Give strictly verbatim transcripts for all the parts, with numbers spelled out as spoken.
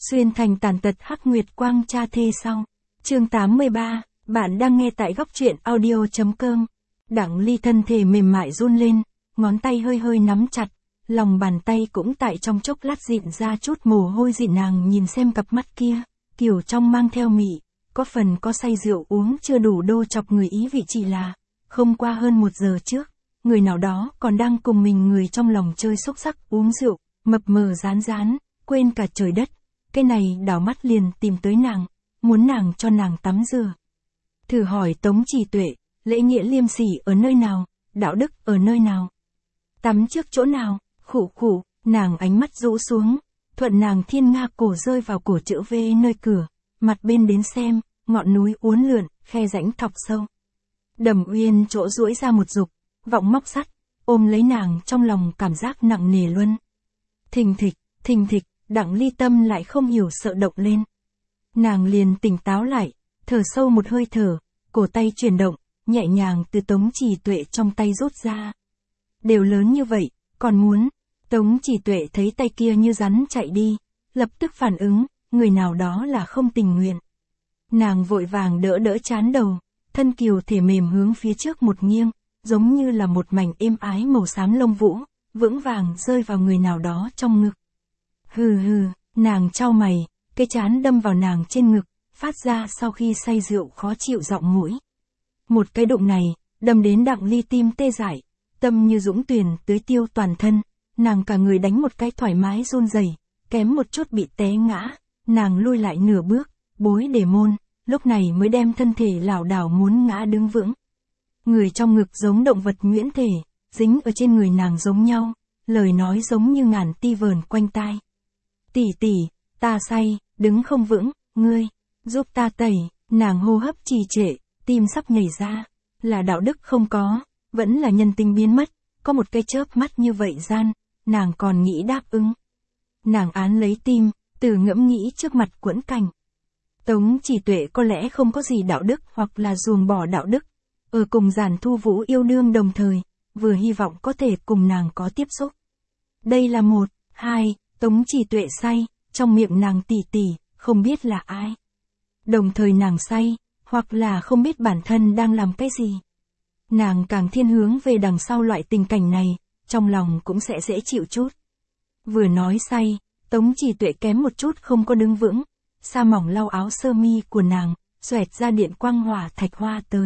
Xuyên thành tàn tật hắc nguyệt quang cha thê sau. Chương tám mươi ba, bạn đang nghe tại góc truyện audio.com. Đặng Ly thân thể mềm mại run lên, ngón tay hơi hơi nắm chặt, lòng bàn tay cũng tại trong chốc lát dịn ra chút mồ hôi dị. Nàng nhìn xem cặp mắt kia, kiểu trong mang theo mị, có phần có say rượu uống chưa đủ đô chọc người ý vị. Chỉ là, không qua hơn một giờ trước, người nào đó còn đang cùng mình người trong lòng chơi xúc sắc uống rượu, mập mờ rán rán, quên cả trời đất. Cái này đảo mắt liền tìm tới nàng, muốn nàng cho nàng tắm rửa. Thử hỏi Tống Trì Tuệ, lễ nghĩa liêm sỉ ở nơi nào, đạo đức ở nơi nào? Tắm trước chỗ nào? Khụ khụ, nàng ánh mắt rũ xuống, thuận nàng thiên nga cổ rơi vào cổ chữ V nơi cửa, mặt bên đến xem, ngọn núi uốn lượn, khe rãnh thọc sâu. Đầm Uyên chỗ duỗi ra một dục, vọng móc sắt, ôm lấy nàng trong lòng cảm giác nặng nề luân. Thình thịch, thình thịch, Đặng Ly tâm lại không hiểu sợ động lên. Nàng liền tỉnh táo lại, thở sâu một hơi thở, cổ tay chuyển động, nhẹ nhàng từ Tống Trì Tuệ trong tay rút ra. Đều lớn như vậy, còn muốn. Tống Trì Tuệ thấy tay kia như rắn chạy đi, lập tức phản ứng, người nào đó là không tình nguyện. Nàng vội vàng đỡ đỡ trán đầu, thân kiều thể mềm hướng phía trước một nghiêng, giống như là một mảnh êm ái màu xám lông vũ, vững vàng rơi vào người nào đó trong ngực. Hừ hừ, nàng chau mày, cái trán đâm vào nàng trên ngực, phát ra sau khi say rượu khó chịu giọng mũi. Một cái đụng này, đâm đến Đặng Ly tim tê dại, tâm như dũng tuyền tưới tiêu toàn thân, nàng cả người đánh một cái thoải mái run rẩy, kém một chút bị té ngã, nàng lui lại nửa bước, bối để môn, lúc này mới đem thân thể lảo đảo muốn ngã đứng vững. Người trong ngực giống động vật nhuyễn thể, dính ở trên người nàng giống nhau, lời nói giống như ngàn ti vờn quanh tai. Tỷ tỷ, ta say, đứng không vững, ngươi, giúp ta tẩy. Nàng hô hấp trì trệ, tim sắp nhảy ra, là đạo đức không có, vẫn là nhân tính biến mất, có một cái chớp mắt như vậy gian, nàng còn nghĩ đáp ứng. Nàng án lấy tim, từ ngẫm nghĩ trước mặt quẫn cảnh. Tống Trì Tuệ có lẽ không có gì đạo đức hoặc là ruồng bỏ đạo đức, ở cùng Giản Thu Vũ yêu đương đồng thời, vừa hy vọng có thể cùng nàng có tiếp xúc. Đây là một, hai, Tống Trì Tuệ say, trong miệng nàng tỷ tỷ, không biết là ai. Đồng thời nàng say, hoặc là không biết bản thân đang làm cái gì. Nàng càng thiên hướng về đằng sau loại tình cảnh này, trong lòng cũng sẽ dễ chịu chút. Vừa nói say, Tống Trì Tuệ kém một chút không có đứng vững, sa mỏng lau áo sơ mi của nàng, xoẹt ra điện quang hỏa thạch hoa tới.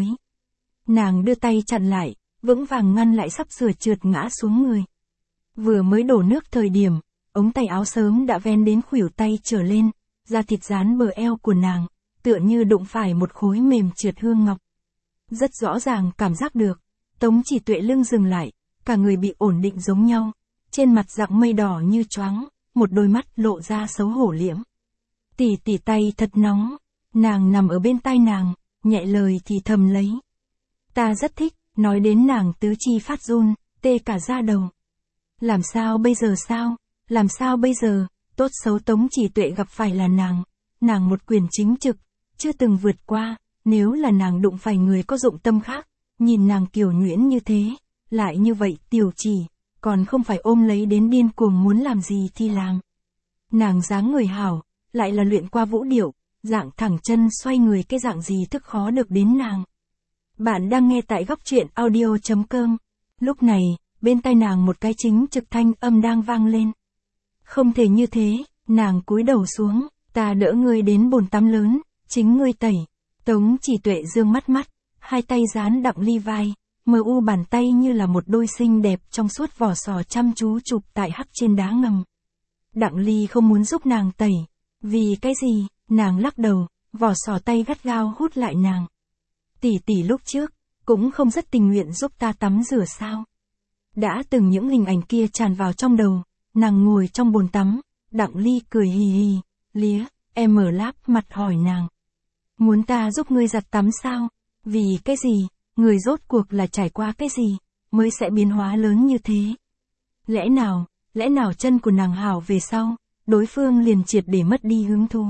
Nàng đưa tay chặn lại, vững vàng ngăn lại sắp sửa trượt ngã xuống người. Vừa mới đổ nước thời điểm, ống tay áo sớm đã ven đến khuỷu tay trở lên, da thịt dán bờ eo của nàng, tựa như đụng phải một khối mềm trượt hương ngọc. Rất rõ ràng cảm giác được, Tống Trì Tuệ lưng dừng lại, cả người bị ổn định giống nhau, trên mặt dạng mây đỏ như choáng, một đôi mắt lộ ra xấu hổ liễm. Tỷ tỷ tay thật nóng, nàng nằm ở bên tai nàng, nhẹ lời thì thầm lấy. Ta rất thích, nói đến nàng tứ chi phát run, tê cả da đầu. Làm sao bây giờ sao? Làm sao bây giờ? Tốt xấu Tống Trì Tuệ gặp phải là nàng, nàng một quyền chính trực, chưa từng vượt qua, nếu là nàng đụng phải người có dụng tâm khác, nhìn nàng kiều nhuyễn như thế, lại như vậy tiểu chỉ, còn không phải ôm lấy đến điên cuồng muốn làm gì thì làm. Nàng dáng người hảo, lại là luyện qua vũ điệu, dạng thẳng chân xoay người cái dạng gì thức khó được đến nàng. Bạn đang nghe tại góc truyện audio.com. Lúc này, bên tai nàng một cái chính trực thanh âm đang vang lên. Không thể như thế, nàng cúi đầu xuống, ta đỡ ngươi đến bồn tắm lớn, chính ngươi tẩy. Tống Trì Tuệ dương mắt mắt, hai tay dán Đặng Ly vai, mờ u bàn tay như là một đôi xinh đẹp trong suốt vỏ sò chăm chú chụp tại hắc trên đá ngầm. Đặng Ly không muốn giúp nàng tẩy, vì cái gì? Nàng lắc đầu, vỏ sò tay gắt gao hút lại nàng. Tỷ tỷ lúc trước, cũng không rất tình nguyện giúp ta tắm rửa sao. Đã từng những hình ảnh kia tràn vào trong đầu, nàng ngồi trong bồn tắm, Đặng Ly cười hì hì, lía, em mở láp mặt hỏi nàng. Muốn ta giúp ngươi giặt tắm sao? Vì cái gì? Người rốt cuộc là trải qua cái gì, mới sẽ biến hóa lớn như thế? Lẽ nào, lẽ nào chân của nàng hảo về sau, đối phương liền triệt để mất đi hứng thú?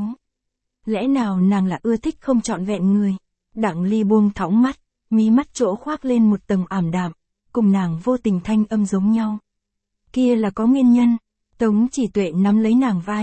Lẽ nào nàng là ưa thích không trọn vẹn người? Đặng Ly buông thõng mắt, mí mắt chỗ khoác lên một tầng ảm đạm, cùng nàng vô tình thanh âm giống nhau. Kia là có nguyên nhân. Tống Trì Tuệ nắm lấy nàng vai,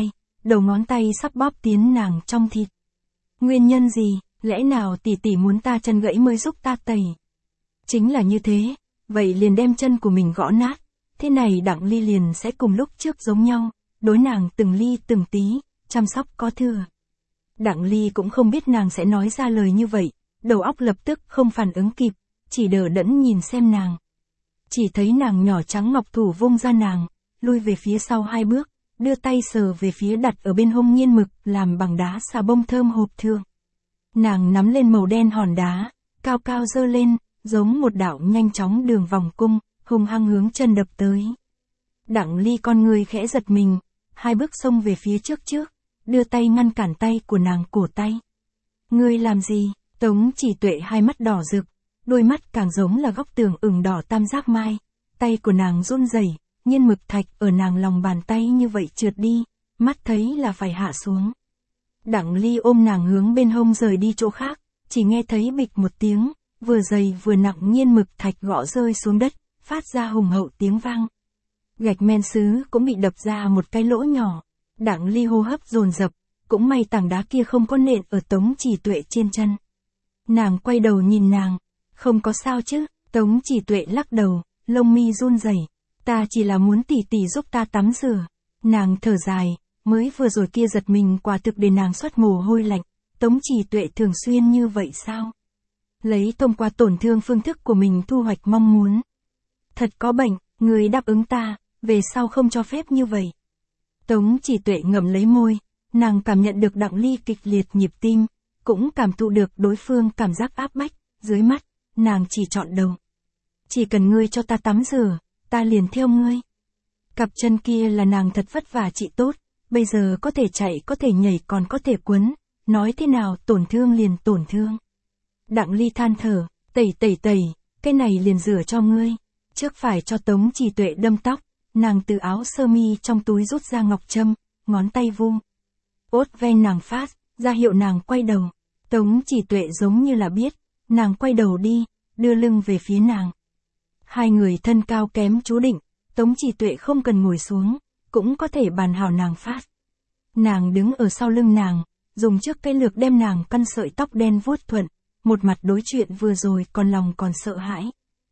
đầu ngón tay sắp bóp tiến nàng trong thịt. Nguyên nhân gì, lẽ nào tỷ tỷ muốn ta chân gãy mới giúp ta tẩy? Chính là như thế, vậy liền đem chân của mình gõ nát, thế này Đặng Ly liền sẽ cùng lúc trước giống nhau, đối nàng từng ly từng tí, chăm sóc có thừa. Đặng Ly cũng không biết nàng sẽ nói ra lời như vậy, đầu óc lập tức không phản ứng kịp, chỉ đờ đẫn nhìn xem nàng. Chỉ thấy nàng nhỏ trắng ngọc thủ vung ra nàng, lui về phía sau hai bước, đưa tay sờ về phía đặt ở bên hông nghiên mực làm bằng đá xà bông thơm hộp thương. Nàng nắm lên màu đen hòn đá, cao cao dơ lên, giống một đạo nhanh chóng đường vòng cung, hung hăng hướng chân đập tới. Đặng Ly con người khẽ giật mình, hai bước xông về phía trước trước, đưa tay ngăn cản tay của nàng cổ tay. Ngươi làm gì? Tống Chỉ Tuệ hai mắt đỏ rực, đôi mắt càng giống là góc tường ửng đỏ tam giác mai, tay của nàng run rẩy, nghiên mực thạch ở nàng lòng bàn tay như vậy trượt đi, mắt thấy là phải hạ xuống. Đặng Ly ôm nàng hướng bên hông rời đi chỗ khác, chỉ nghe thấy bịch một tiếng, vừa dày vừa nặng nghiên mực thạch gõ rơi xuống đất, phát ra hùng hậu tiếng vang. Gạch men sứ cũng bị đập ra một cái lỗ nhỏ. Đặng Ly hô hấp dồn dập, cũng may tảng đá kia không có nện ở Tống Chỉ Tuệ trên chân. Nàng quay đầu nhìn nàng, không có sao chứ? Tống Chỉ Tuệ lắc đầu, lông mi run rẩy. Ta chỉ là muốn tỷ tỷ giúp ta tắm rửa. Nàng thở dài, mới vừa rồi kia giật mình quả thực để nàng xuất mồ hôi lạnh. Tống Chỉ Tuệ thường xuyên như vậy sao? Lấy thông qua tổn thương phương thức của mình thu hoạch mong muốn. Thật có bệnh, người đáp ứng ta, về sau không cho phép như vậy. Tống Chỉ Tuệ ngậm lấy môi, nàng cảm nhận được Đặng Ly kịch liệt nhịp tim, cũng cảm thụ được đối phương cảm giác áp bách, dưới mắt, nàng chỉ chọn đầu. Chỉ cần ngươi cho ta tắm rửa, ta liền theo ngươi. Cặp chân kia là nàng thật vất vả trị tốt, bây giờ có thể chạy có thể nhảy còn có thể quấn, nói thế nào tổn thương liền tổn thương. Đặng Ly than thở, tẩy tẩy tẩy, cái này liền rửa cho ngươi. Trước phải cho Tống Chỉ Tuệ đâm tóc, nàng từ áo sơ mi trong túi rút ra ngọc châm, ngón tay vung. Ốt ven nàng phát, ra hiệu nàng quay đầu. Tống Chỉ Tuệ giống như là biết, nàng quay đầu đi, đưa lưng về phía nàng. Hai người thân cao kém chú định, Tống Chỉ Tuệ không cần ngồi xuống, cũng có thể bàn hảo nàng phát. Nàng đứng ở sau lưng nàng, dùng trước cây lược đem nàng căn sợi tóc đen vuốt thuận, một mặt đối chuyện vừa rồi còn lòng còn sợ hãi.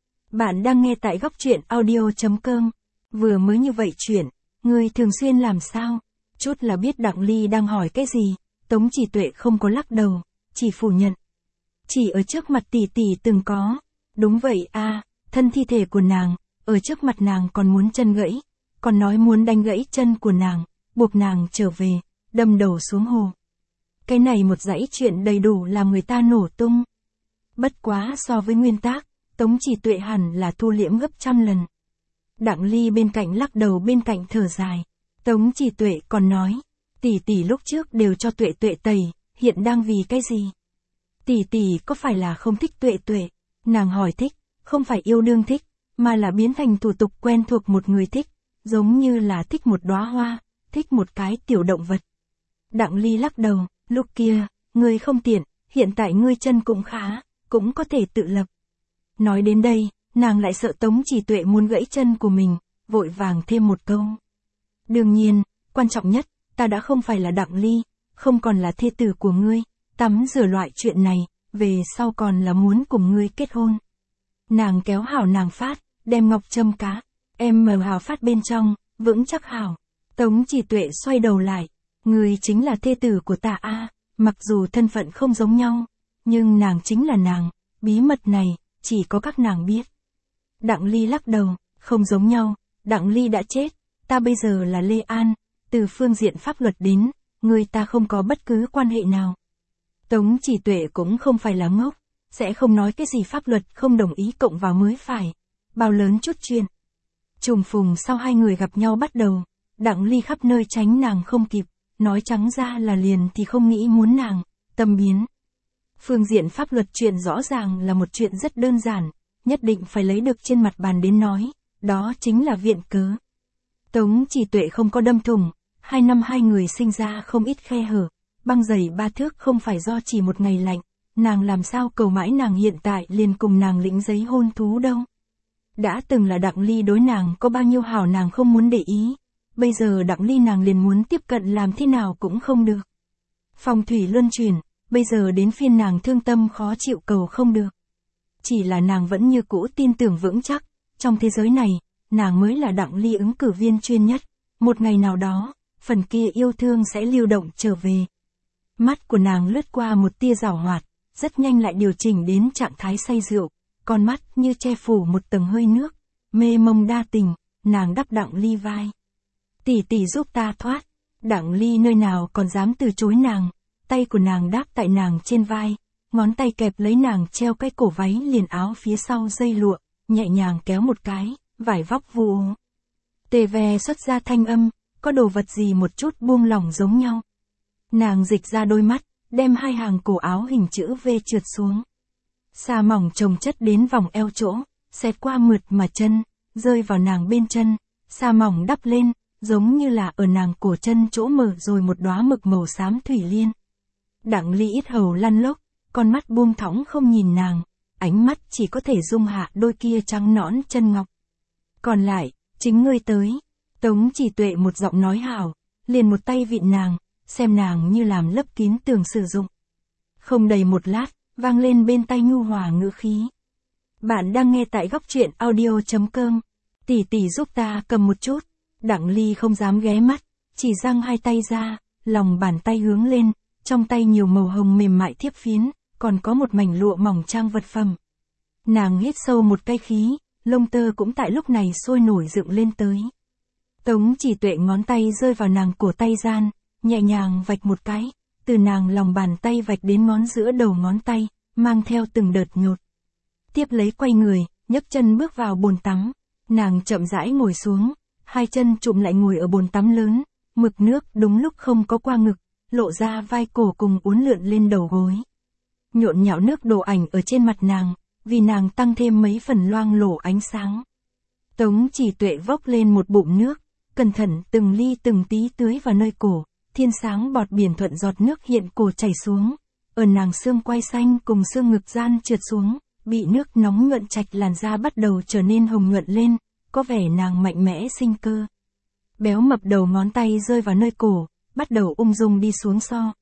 Bạn đang nghe tại góc truyện audio chấm com. Vừa mới như vậy chuyện, người thường xuyên làm sao? Chút là biết Đặng Ly đang hỏi cái gì, Tống Chỉ Tuệ không có lắc đầu, chỉ phủ nhận. Chỉ ở trước mặt tỷ tỷ từng có. Đúng vậy a, thân thi thể của nàng, ở trước mặt nàng còn muốn chân gãy, còn nói muốn đánh gãy chân của nàng, buộc nàng trở về, đâm đầu xuống hồ. Cái này một dãy chuyện đầy đủ làm người ta nổ tung. Bất quá so với nguyên tác, Tống Chỉ Tuệ hẳn là thu liễm gấp trăm lần. Đặng Ly bên cạnh lắc đầu bên cạnh thở dài. Tống Chỉ Tuệ còn nói, tỷ tỷ lúc trước đều cho Tuệ Tuệ tẩy, hiện đang vì cái gì? Tỷ tỷ có phải là không thích Tuệ Tuệ? Nàng hỏi thích, không phải yêu đương thích, mà là biến thành thủ tục quen thuộc một người thích, giống như là thích một đóa hoa, thích một cái tiểu động vật. Đặng Ly lắc đầu, lúc kia, ngươi không tiện, hiện tại ngươi chân cũng khá, cũng có thể tự lập. Nói đến đây, nàng lại sợ Tống Chỉ Tuệ muốn gãy chân của mình, vội vàng thêm một câu. Đương nhiên, quan trọng nhất, ta đã không phải là Đặng Ly, không còn là thê tử của ngươi, tắm rửa loại chuyện này, về sau còn là muốn cùng ngươi kết hôn. Nàng kéo hảo nàng phát, đem ngọc châm cá, em mờ hào phát bên trong, vững chắc hảo. Tống Chỉ Tuệ xoay đầu lại, ngươi chính là thê tử của ta a, mặc dù thân phận không giống nhau, nhưng nàng chính là nàng, bí mật này, chỉ có các nàng biết. Đặng Ly lắc đầu, không giống nhau, Đặng Ly đã chết, ta bây giờ là Lê An, từ phương diện pháp luật đến, người ta không có bất cứ quan hệ nào. Tống Chỉ Tuệ cũng không phải là ngốc, sẽ không nói cái gì pháp luật không đồng ý cộng vào mới phải. Bao lớn chút chuyện. Trùng phùng sau hai người gặp nhau bắt đầu, Đặng Ly khắp nơi tránh nàng không kịp, nói trắng ra là liền thì không nghĩ muốn nàng, tâm biến. Phương diện pháp luật chuyện rõ ràng là một chuyện rất đơn giản, nhất định phải lấy được trên mặt bàn đến nói, đó chính là viện cớ. Tống Chỉ Tuệ không có đâm thủng, hai năm hai người sinh ra không ít khe hở, băng dày ba thước không phải do chỉ một ngày lạnh, nàng làm sao cầu mãi nàng hiện tại liền cùng nàng lĩnh giấy hôn thú đâu. Đã từng là Đặng Ly đối nàng có bao nhiêu hảo nàng không muốn để ý, bây giờ Đặng Ly nàng liền muốn tiếp cận làm thế nào cũng không được. Phong thủy luân chuyển, bây giờ đến phiên nàng thương tâm khó chịu cầu không được. Chỉ là nàng vẫn như cũ tin tưởng vững chắc, trong thế giới này, nàng mới là Đặng Ly ứng cử viên chuyên nhất, một ngày nào đó, phần kia yêu thương sẽ lưu động trở về. Mắt của nàng lướt qua một tia giảo hoạt, rất nhanh lại điều chỉnh đến trạng thái say rượu, con mắt như che phủ một tầng hơi nước, mê mông đa tình, nàng đắp Đặng Ly vai. Tỷ tỷ giúp ta thoát, Đặng Ly nơi nào còn dám từ chối nàng, tay của nàng đáp tại nàng trên vai, ngón tay kẹp lấy nàng treo cái cổ váy liền áo phía sau dây lụa, nhẹ nhàng kéo một cái, vải vóc vu. Tề ve xuất ra thanh âm, có đồ vật gì một chút buông lỏng giống nhau. Nàng dịch ra đôi mắt, đem hai hàng cổ áo hình chữ V trượt xuống. Sa mỏng chồng chất đến vòng eo chỗ, xẹt qua mượt mà chân, rơi vào nàng bên chân, sa mỏng đắp lên, giống như là ở nàng cổ chân chỗ mở rồi một đóa mực màu xám thủy liên. Đặng Ly ít hầu lăn lóc, con mắt buông thõng không nhìn nàng, ánh mắt chỉ có thể dung hạ đôi kia trắng nõn chân ngọc. Còn lại, chính ngươi tới. Tống Chỉ Tuệ một giọng nói hảo, liền một tay vịn nàng, xem nàng như làm lấp kín tường sử dụng. Không đầy một lát, vang lên bên tai nhu hòa ngữ khí. Bạn đang nghe tại góc truyện audio chấm com. Tỷ tỷ giúp ta cầm một chút. Đặng Ly không dám ghé mắt, chỉ giang hai tay ra, lòng bàn tay hướng lên, trong tay nhiều màu hồng mềm mại thiếp phiến, còn có một mảnh lụa mỏng trang vật phẩm. Nàng hít sâu một cái khí, lông tơ cũng tại lúc này sôi nổi dựng lên tới. Tống Chỉ Tuệ ngón tay rơi vào nàng cổ tay gian, nhẹ nhàng vạch một cái, từ nàng lòng bàn tay vạch đến ngón giữa đầu ngón tay, mang theo từng đợt nhột. Tiếp lấy quay người, nhấc chân bước vào bồn tắm, nàng chậm rãi ngồi xuống, hai chân chụm lại ngồi ở bồn tắm lớn, mực nước đúng lúc không có qua ngực, lộ ra vai cổ cùng uốn lượn lên đầu gối. Nhộn nhạo nước đổ ảnh ở trên mặt nàng, vì nàng tăng thêm mấy phần loang lổ ánh sáng. Tống Chỉ Tuệ vốc lên một bụng nước, cẩn thận từng ly từng tí tưới vào nơi cổ, thiên sáng bọt biển thuận giọt nước hiện cổ chảy xuống, ở nàng xương quai xanh cùng xương ngực gian trượt xuống, bị nước nóng nhuận trạch làn da bắt đầu trở nên hồng nhuận lên, có vẻ nàng mạnh mẽ sinh cơ. Béo mập đầu ngón tay rơi vào nơi cổ, bắt đầu ung dung đi xuống so.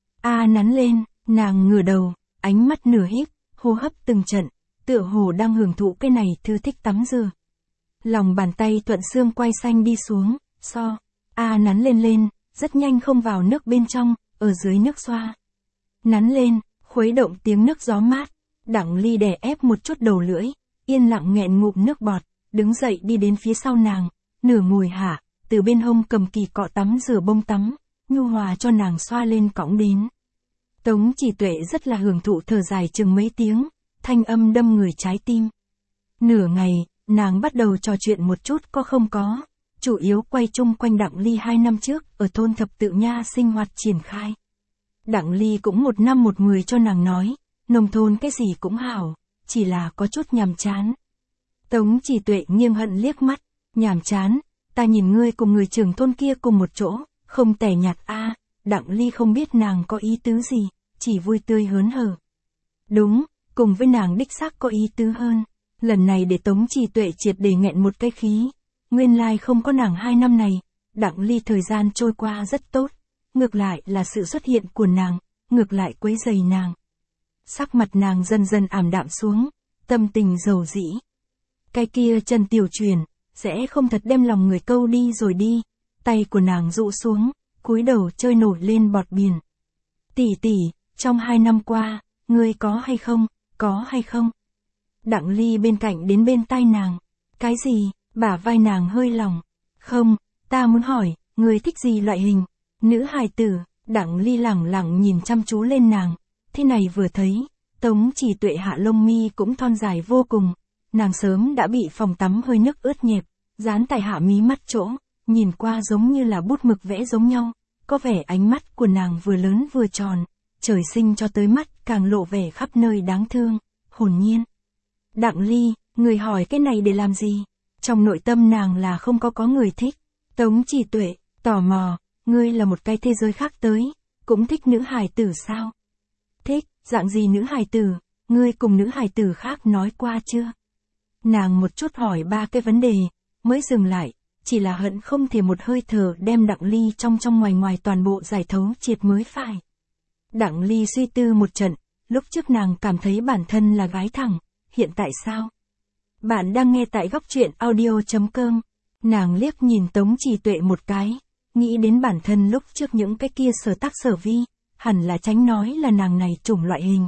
A nắn lên, nàng ngửa đầu, ánh mắt nửa híp, hô hấp từng trận, tựa hồ đang hưởng thụ cái này thư thích tắm rửa. Lòng bàn tay thuận xương quai xanh đi xuống, so. A nắn lên lên, rất nhanh không vào nước bên trong, ở dưới nước xoa. Nắn lên, khuấy động tiếng nước gió mát, Đặng Ly đè ép một chút đầu lưỡi, yên lặng nghẹn ngụm nước bọt, đứng dậy đi đến phía sau nàng, nửa ngồi hạ, từ bên hông cầm kỳ cọ tắm rửa bông tắm, nhu hòa cho nàng xoa lên cõng đến. Tống Chỉ Tuệ rất là hưởng thụ thở dài chừng mấy tiếng, thanh âm đâm người trái tim. Nửa ngày, nàng bắt đầu trò chuyện một chút có không có, chủ yếu quay chung quanh Đặng Ly hai năm trước ở thôn Thập Tự Nha sinh hoạt triển khai. Đặng Ly cũng một năm một người cho nàng nói, nông thôn cái gì cũng hảo, chỉ là có chút nhàm chán. Tống Chỉ Tuệ nghiêng hận liếc mắt, nhàm chán, ta nhìn ngươi cùng người trưởng thôn kia cùng một chỗ, không tẻ nhạt a. Đặng Ly không biết nàng có ý tứ gì, chỉ vui tươi hớn hở. Đúng, cùng với nàng đích xác có ý tứ hơn, lần này để Tống Chỉ Tuệ triệt để nghẹn một cái khí, nguyên lai không có nàng hai năm này, Đặng Ly thời gian trôi qua rất tốt, ngược lại là sự xuất hiện của nàng, ngược lại quấy rầy nàng. Sắc mặt nàng dần dần ảm đạm xuống, tâm tình dầu dĩ. Cái kia Trần Tiểu Truyền, sẽ không thật đem lòng người câu đi rồi đi, tay của nàng rụ xuống, cúi đầu chơi nổi lên bọt biển. Tỷ tỷ, trong hai năm qua, ngươi có hay không, có hay không? Đặng Ly bên cạnh đến bên tai nàng. Cái gì? Bả vai nàng hơi lỏng. Không, ta muốn hỏi, ngươi thích gì loại hình? Nữ hài tử. Đặng Ly lẳng lặng nhìn chăm chú lên nàng. Thế này vừa thấy, Tống Chỉ Tuệ hạ lông mi cũng thon dài vô cùng. Nàng sớm đã bị phòng tắm hơi nước ướt nhẹp, dán tại hạ mí mắt chỗ, nhìn qua giống như là bút mực vẽ giống nhau. Có vẻ ánh mắt của nàng vừa lớn vừa tròn, trời sinh cho tới mắt càng lộ vẻ khắp nơi đáng thương, hồn nhiên. Đặng Ly, người hỏi cái này để làm gì? Trong nội tâm nàng là không có có người thích. Tống Chỉ Tuệ, tò mò, ngươi là một cái thế giới khác tới, cũng thích nữ hài tử sao? Thích, dạng gì nữ hài tử, ngươi cùng nữ hài tử khác nói qua chưa? Nàng một chút hỏi ba cái vấn đề, mới dừng lại, chỉ là hận không thể một hơi thở đem Đặng Ly trong trong ngoài ngoài toàn bộ giải thấu triệt mới phải. Đặng Ly suy tư một trận, lúc trước nàng cảm thấy bản thân là gái thẳng, hiện tại sao? Bạn đang nghe tại góc truyện audio.com. Nàng liếc nhìn Tống Trì Tuệ một cái, nghĩ đến bản thân lúc trước những cái kia sở tác sở vi, hẳn là tránh nói là nàng này chủng loại hình.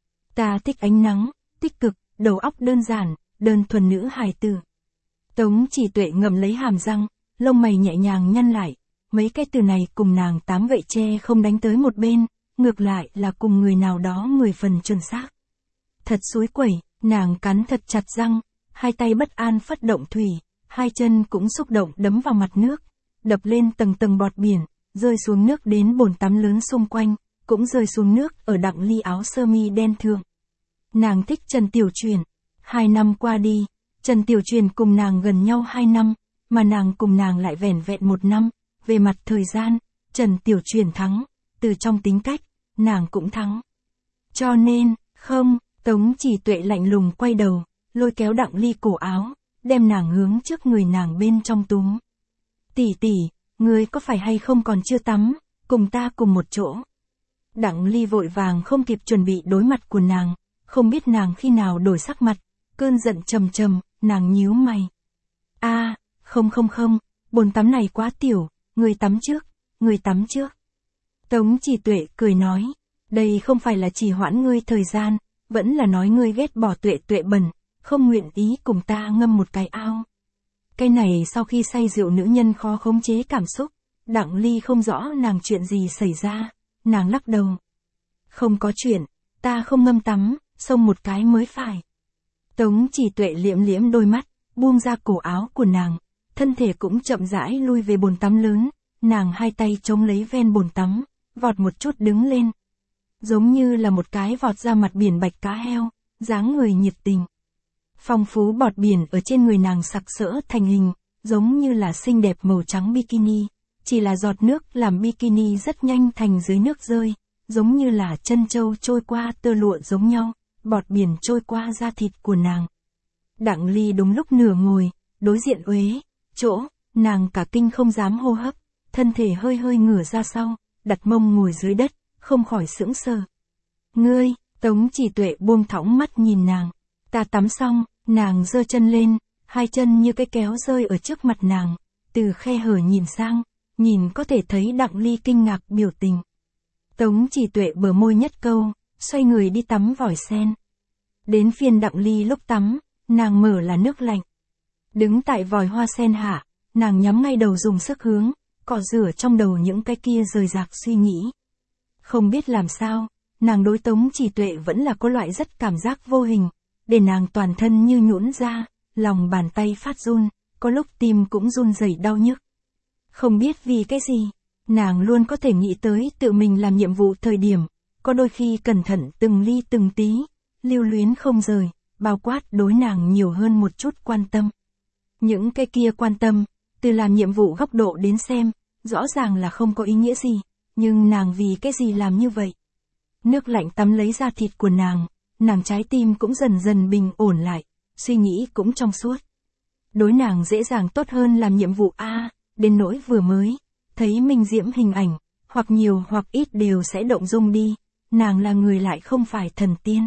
Ta thích ánh nắng, tích cực, đầu óc đơn giản, đơn thuần nữ hài tử. Tống Trì Tuệ ngậm lấy hàm răng, lông mày nhẹ nhàng nhăn lại, mấy cái từ này cùng nàng tám gậy tre không đánh tới một bên, ngược lại là cùng người nào đó mười phần chuẩn xác. Thật suối quẩy, nàng cắn thật chặt răng, hai tay bất an phất động thủy, hai chân cũng xúc động đấm vào mặt nước, đập lên tầng tầng bọt biển, rơi xuống nước đến bồn tắm lớn xung quanh, cũng rơi xuống nước ở Đặng Ly áo sơ mi đen thượng. Nàng thích Trần Tiểu Truyền. Hai năm qua đi, Trần Tiểu Truyền cùng nàng gần nhau hai năm, mà nàng cùng nàng lại vẻn vẹn một năm. Về mặt thời gian, Trần Tiểu Truyền thắng, từ trong tính cách, nàng cũng thắng. Cho nên, không, Tống Trì Tuệ lạnh lùng quay đầu, lôi kéo Đặng Ly cổ áo, đem nàng hướng trước người nàng bên trong túm. Tỷ tỷ, ngươi có phải hay không còn chưa tắm, cùng ta cùng một chỗ. Đặng Ly vội vàng không kịp chuẩn bị đối mặt của nàng, không biết nàng khi nào đổi sắc mặt, cơn giận trầm trầm, nàng nhíu mày. A, à, không không không, bồn tắm này quá tiểu, ngươi tắm trước, ngươi tắm trước. Tống Trì Tuệ cười nói, đây không phải là trì hoãn ngươi thời gian, vẫn là nói ngươi ghét bỏ Tuệ Tuệ bẩn, không nguyện ý cùng ta ngâm một cái ao. Cái này sau khi say rượu nữ nhân khó khống chế cảm xúc, Đặng Ly không rõ nàng chuyện gì xảy ra, nàng lắc đầu. Không có chuyện, ta không ngâm tắm, xông một cái mới phải. Tống Trì Tuệ liễm liễm đôi mắt, buông ra cổ áo của nàng, thân thể cũng chậm rãi lui về bồn tắm lớn, nàng hai tay chống lấy ven bồn tắm, vọt một chút đứng lên. Giống như là một cái vọt ra mặt biển bạch cá heo, dáng người nhiệt tình. Phong phú bọt biển ở trên người nàng sặc sỡ thành hình, giống như là xinh đẹp màu trắng bikini, chỉ là giọt nước làm bikini rất nhanh thành dưới nước rơi, giống như là chân châu trôi qua tơ lụa giống nhau, bọt biển trôi qua da thịt của nàng. Đặng Ly đúng lúc nửa ngồi, đối diện uế, chỗ, nàng cả kinh không dám hô hấp, thân thể hơi hơi ngửa ra sau, đặt mông ngồi dưới đất, không khỏi sững sờ. Ngươi, Tống Trì Tuệ buông thõng mắt nhìn nàng, ta tắm xong, nàng giơ chân lên, hai chân như cái kéo rơi ở trước mặt nàng, từ khe hở nhìn sang, nhìn có thể thấy Đặng Ly kinh ngạc biểu tình. Tống Trì Tuệ bờ môi nhất câu, xoay người đi tắm vòi sen. Đến phiên Đặng Ly lúc tắm, nàng mở là nước lạnh. Đứng tại vòi hoa sen hạ, nàng nhắm ngay đầu dùng sức hướng, cọ rửa trong đầu những cái kia rời rạc suy nghĩ. Không biết làm sao, nàng đối Tống Trì Tuệ vẫn là có loại rất cảm giác vô hình, để nàng toàn thân như nhũn ra, lòng bàn tay phát run, có lúc tim cũng run rẩy đau nhức. Không biết vì cái gì, nàng luôn có thể nghĩ tới tự mình làm nhiệm vụ thời điểm, có đôi khi cẩn thận từng ly từng tí, lưu luyến không rời, bao quát đối nàng nhiều hơn một chút quan tâm. Những cái kia quan tâm, từ làm nhiệm vụ góc độ đến xem, rõ ràng là không có ý nghĩa gì, nhưng nàng vì cái gì làm như vậy? Nước lạnh tắm lấy da thịt của nàng, nàng trái tim cũng dần dần bình ổn lại, suy nghĩ cũng trong suốt. Đối nàng dễ dàng tốt hơn làm nhiệm vụ A, đến nỗi vừa mới, thấy Minh Diễm hình ảnh, hoặc nhiều hoặc ít đều sẽ động dung đi, nàng là người lại không phải thần tiên.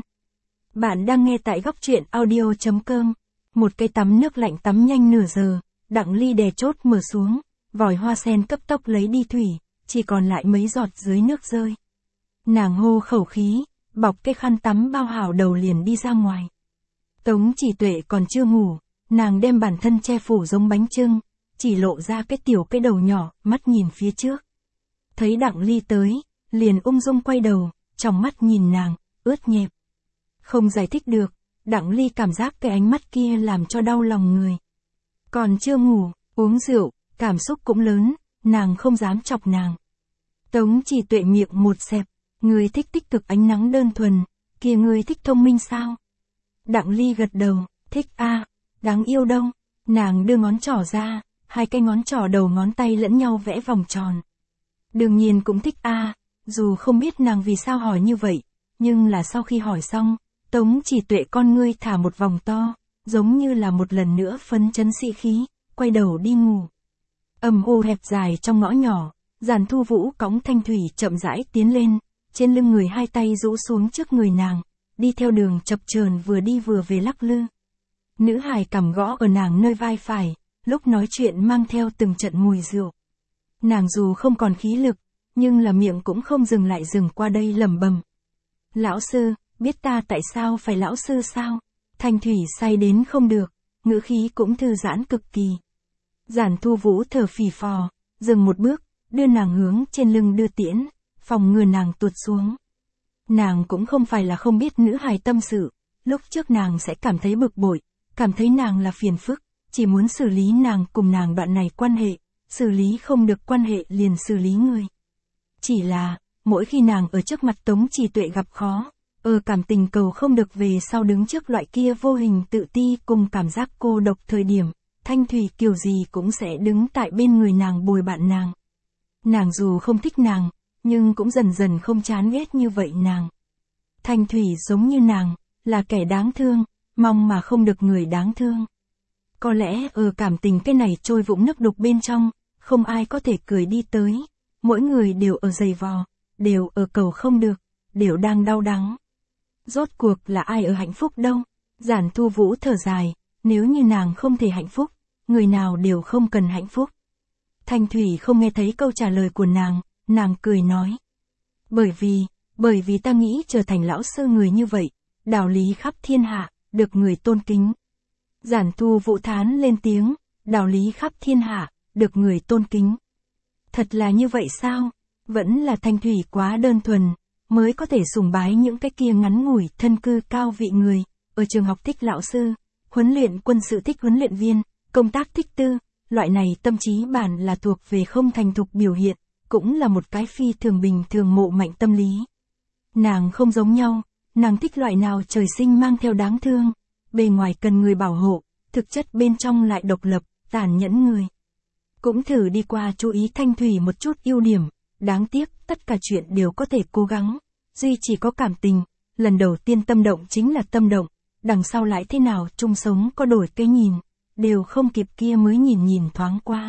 Bạn đang nghe tại góc truyện audio.com, một cây tắm nước lạnh tắm nhanh nửa giờ, Đặng Ly đè chốt mở xuống, vòi hoa sen cấp tốc lấy đi thủy, chỉ còn lại mấy giọt dưới nước rơi. Nàng hô khẩu khí, bọc cái khăn tắm bao hảo đầu liền đi ra ngoài. Tống Trì Tuệ còn chưa ngủ, nàng đem bản thân che phủ giống bánh chưng, chỉ lộ ra cái tiểu cái đầu nhỏ, mắt nhìn phía trước. Thấy Đặng Ly tới, liền ung dung quay đầu, trong mắt nhìn nàng, ướt nhẹp. Không giải thích được, Đặng Ly cảm giác cái ánh mắt kia làm cho đau lòng người. Còn chưa ngủ, uống rượu, cảm xúc cũng lớn, nàng không dám chọc nàng. Tống Trì Tuệ miệng một xẹp, người thích tích cực ánh nắng đơn thuần, kia người thích thông minh sao? Đặng Ly gật đầu, thích a, à, đáng yêu đâu? Nàng đưa ngón trỏ ra, hai cái ngón trỏ đầu ngón tay lẫn nhau vẽ vòng tròn. Đương nhiên cũng thích a, à, dù không biết nàng vì sao hỏi như vậy, nhưng là sau khi hỏi xong, Tống Trì Tuệ con ngươi thả một vòng to, giống như là một lần nữa phấn chấn sĩ khí, quay đầu đi ngủ. Âm u hẹp dài trong ngõ nhỏ, Giản Thu Vũ cõng Thanh Thủy chậm rãi tiến lên, trên lưng người hai tay rũ xuống trước người nàng, đi theo đường chập chờn vừa đi vừa về lắc lư. Nữ hài cằm gõ ở nàng nơi vai phải, lúc nói chuyện mang theo từng trận mùi rượu. Nàng dù không còn khí lực, nhưng là miệng cũng không dừng lại dừng qua đây lẩm bẩm. Lão sư, biết ta tại sao phải lão sư sao? Thanh Thủy say đến không được, ngữ khí cũng thư giãn cực kỳ. Giản Thu Vũ thở phì phò, dừng một bước, đưa nàng hướng trên lưng đưa tiễn, phòng ngừa nàng tuột xuống. Nàng cũng không phải là không biết nữ hài tâm sự, lúc trước nàng sẽ cảm thấy bực bội, cảm thấy nàng là phiền phức, chỉ muốn xử lý nàng cùng nàng đoạn này quan hệ, xử lý không được quan hệ liền xử lý người. Chỉ là, mỗi khi nàng ở trước mặt Tống Chỉ Tuệ gặp khó, ở cảm tình cầu không được về sau đứng trước loại kia vô hình tự ti cùng cảm giác cô độc thời điểm, Thanh Thủy kiểu gì cũng sẽ đứng tại bên người nàng bồi bạn nàng. Nàng dù không thích nàng, nhưng cũng dần dần không chán ghét như vậy nàng. Thanh Thủy giống như nàng, là kẻ đáng thương, mong mà không được người đáng thương. Có lẽ ở cảm tình cái này trôi vũng nước đục bên trong, không ai có thể cười đi tới, mỗi người đều ở giày vò, đều ở cầu không được, đều đang đau đắng. Rốt cuộc là ai ở hạnh phúc đâu? Giản Thu Vũ thở dài, nếu như nàng không thể hạnh phúc, người nào đều không cần hạnh phúc. Thanh Thủy không nghe thấy câu trả lời của nàng, nàng cười nói. Bởi vì, bởi vì ta nghĩ trở thành lão sư người như vậy, đạo lý khắp thiên hạ, được người tôn kính. Giản Thu Vũ thán lên tiếng, đạo lý khắp thiên hạ, được người tôn kính. Thật là như vậy sao? Vẫn là Thanh Thủy quá đơn thuần, mới có thể sùng bái những cái kia ngắn ngủi thân cư cao vị người, ở trường học thích lão sư, huấn luyện quân sự thích huấn luyện viên, công tác thích tư, loại này tâm trí bản là thuộc về không thành thục biểu hiện, cũng là một cái phi thường bình thường mộ mạnh tâm lý. Nàng không giống nhau, nàng thích loại nào trời sinh mang theo đáng thương, bề ngoài cần người bảo hộ, thực chất bên trong lại độc lập, tàn nhẫn người. Cũng thử đi qua chú ý Thanh Thủy một chút ưu điểm, đáng tiếc tất cả chuyện đều có thể cố gắng, duy chỉ có cảm tình, lần đầu tiên tâm động chính là tâm động, đằng sau lại thế nào chung sống có đổi cái nhìn, đều không kịp kia mới nhìn nhìn thoáng qua.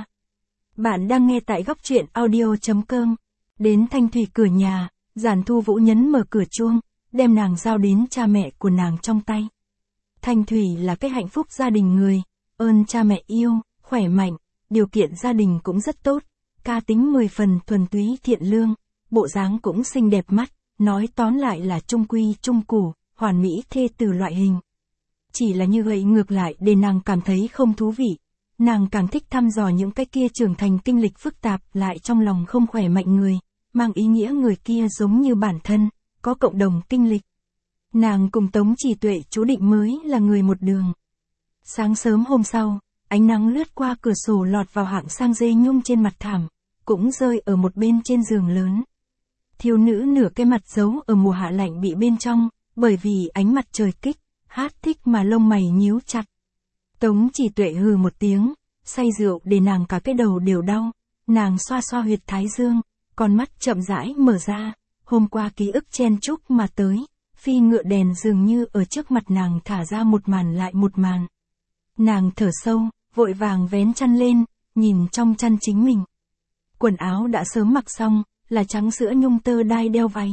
Bạn đang nghe tại góc truyện audio chấm com. Đến Thanh Thủy cửa nhà, Giản Thu Vũ nhấn mở cửa chuông, đem nàng giao đến cha mẹ của nàng trong tay. Thanh Thủy là cái hạnh phúc gia đình người, ơn cha mẹ yêu, khỏe mạnh, điều kiện gia đình cũng rất tốt, ca tính mười phần thuần túy thiện lương, bộ dáng cũng xinh đẹp mắt, nói tóm lại là trung quy trung củ, hoàn mỹ thê tử loại hình. Chỉ là như vậy ngược lại để nàng cảm thấy không thú vị, nàng càng thích thăm dò những cái kia trưởng thành kinh lịch phức tạp lại trong lòng không khỏe mạnh người, mang ý nghĩa người kia giống như bản thân, có cộng đồng kinh lịch. Nàng cùng Tống Chỉ Tuệ chú định mới là người một đường. Sáng sớm hôm sau, ánh nắng lướt qua cửa sổ lọt vào hạng sang dê nhung trên mặt thảm, cũng rơi ở một bên trên giường lớn. Thiếu nữ nửa cái mặt giấu ở mùa hạ lạnh bị bên trong, bởi vì ánh mặt trời kích, hát thích mà lông mày nhíu chặt. Tống Chỉ Tuệ hừ một tiếng, say rượu để nàng cả cái đầu đều đau, nàng xoa xoa huyệt thái dương, con mắt chậm rãi mở ra, hôm qua ký ức chen chúc mà tới, phi ngựa đèn dường như ở trước mặt nàng thả ra một màn lại một màn. Nàng thở sâu, vội vàng vén chăn lên, nhìn trong chăn chính mình. Quần áo đã sớm mặc xong, là trắng sữa nhung tơ đai đeo váy.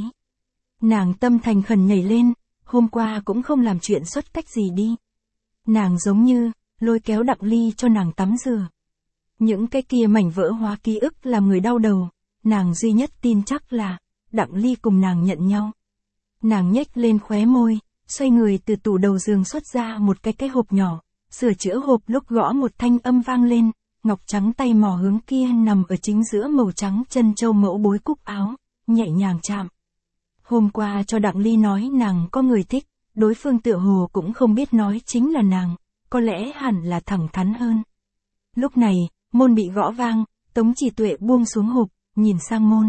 Nàng tâm thành khẩn nhảy lên, hôm qua cũng không làm chuyện xuất cách gì đi. Nàng giống như, lôi kéo Đặng Ly cho nàng tắm rửa. Những cái kia mảnh vỡ hóa ký ức làm người đau đầu, nàng duy nhất tin chắc là, Đặng Ly cùng nàng nhận nhau. Nàng nhếch lên khóe môi, xoay người từ tủ đầu giường xuất ra một cái cái hộp nhỏ, sửa chữa hộp lúc gõ một thanh âm vang lên, ngọc trắng tay mò hướng kia nằm ở chính giữa màu trắng chân châu mẫu bối cúc áo, nhẹ nhàng chạm. Hôm qua cho Đặng Ly nói nàng có người thích, đối phương tựa hồ cũng không biết nói chính là nàng, có lẽ hẳn là thẳng thắn hơn. Lúc này, môn bị gõ vang, Tống Chỉ Tuệ buông xuống hộp, nhìn sang môn.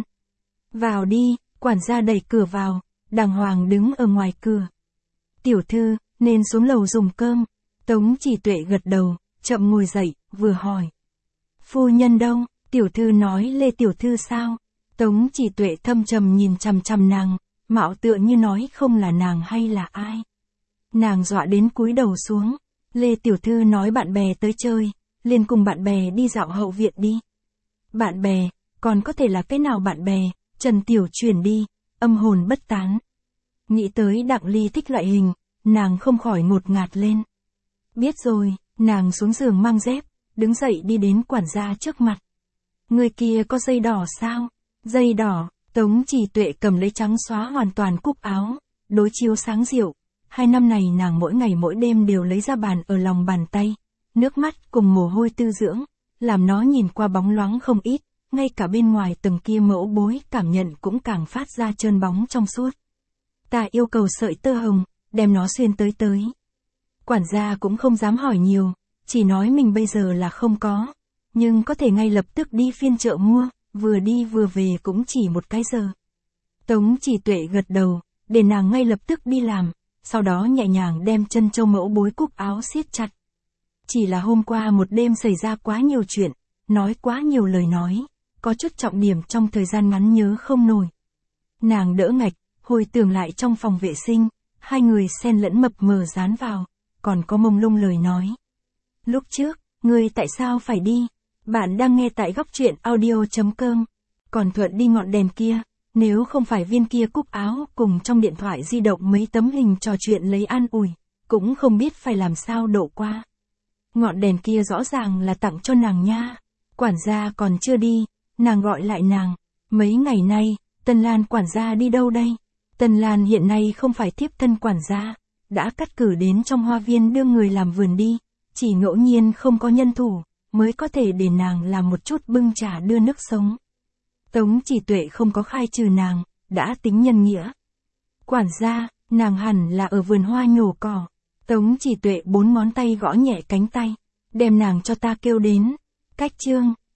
Vào đi, quản gia đẩy cửa vào, đàng hoàng đứng ở ngoài cửa. Tiểu thư, nên xuống lầu dùng cơm. Tống Chỉ Tuệ gật đầu, chậm ngồi dậy, vừa hỏi. Phu nhân đâu? Tiểu thư nói Lê tiểu thư sao? Tống Chỉ Tuệ thâm trầm nhìn chằm chằm nàng, mạo tựa như nói không là nàng hay là ai. Nàng dọa đến cúi đầu xuống. Lê tiểu thư nói bạn bè tới chơi, liền cùng bạn bè đi dạo hậu viện đi. Bạn bè, còn có thể là cái nào bạn bè, Trần Tiểu chuyển đi, âm hồn bất tán. Nghĩ tới Đặng Ly thích loại hình, nàng không khỏi ngột ngạt lên. Biết rồi, nàng xuống giường mang dép, đứng dậy đi đến quản gia trước mặt. Người kia có dây đỏ sao? Dây đỏ, Tống Chỉ Tuệ cầm lấy trắng xóa hoàn toàn cúc áo, đối chiếu sáng diệu. Hai năm này nàng mỗi ngày mỗi đêm đều lấy ra bàn ở lòng bàn tay, nước mắt cùng mồ hôi tư dưỡng, làm nó nhìn qua bóng loáng không ít, ngay cả bên ngoài tầng kia mẫu bối cảm nhận cũng càng phát ra trơn bóng trong suốt. Ta yêu cầu sợi tơ hồng, đem nó xuyên tới tới. Quản gia cũng không dám hỏi nhiều, chỉ nói mình bây giờ là không có, nhưng có thể ngay lập tức đi phiên chợ mua, vừa đi vừa về cũng chỉ một cái giờ. Tống Chỉ Tuệ gật đầu, để nàng ngay lập tức đi làm, sau đó nhẹ nhàng đem chân châu mẫu bối cúc áo siết chặt. Chỉ là hôm qua một đêm xảy ra quá nhiều chuyện, nói quá nhiều lời nói, có chút trọng điểm trong thời gian ngắn nhớ không nổi. Nàng đỡ ngạch, hồi tưởng lại trong phòng vệ sinh, hai người xen lẫn mập mờ dán vào, còn có mông lung lời nói. Lúc trước, ngươi tại sao phải đi? Bạn đang nghe tại góc truyện audio chấm com. Còn Thuận đi ngọn đèn kia, nếu không phải viên kia cúc áo cùng trong điện thoại di động mấy tấm hình trò chuyện lấy an ủi, cũng không biết phải làm sao độ qua. Ngọn đèn kia rõ ràng là tặng cho nàng nha. Quản gia còn chưa đi, nàng gọi lại nàng. Mấy ngày nay, Tân Lan quản gia đi đâu đây? Tân Lan hiện nay không phải tiếp thân quản gia, đã cắt cử đến trong hoa viên đưa người làm vườn đi, chỉ ngẫu nhiên không có nhân thủ, mới có thể để nàng làm một chút bưng trà đưa nước sống. Tống Chỉ Tuệ không có khai trừ nàng, đã tính nhân nghĩa. Quản gia, nàng hẳn là ở vườn hoa nhổ cỏ. Tống Chỉ Tuệ bốn ngón tay gõ nhẹ cánh tay, đem nàng cho ta kêu đến. Cách chương